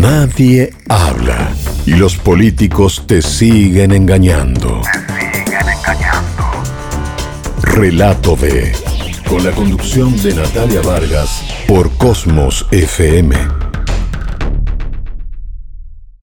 Nadie habla y los políticos te siguen engañando. Relato B, con la conducción de Natalia Vargas por Cosmos FM.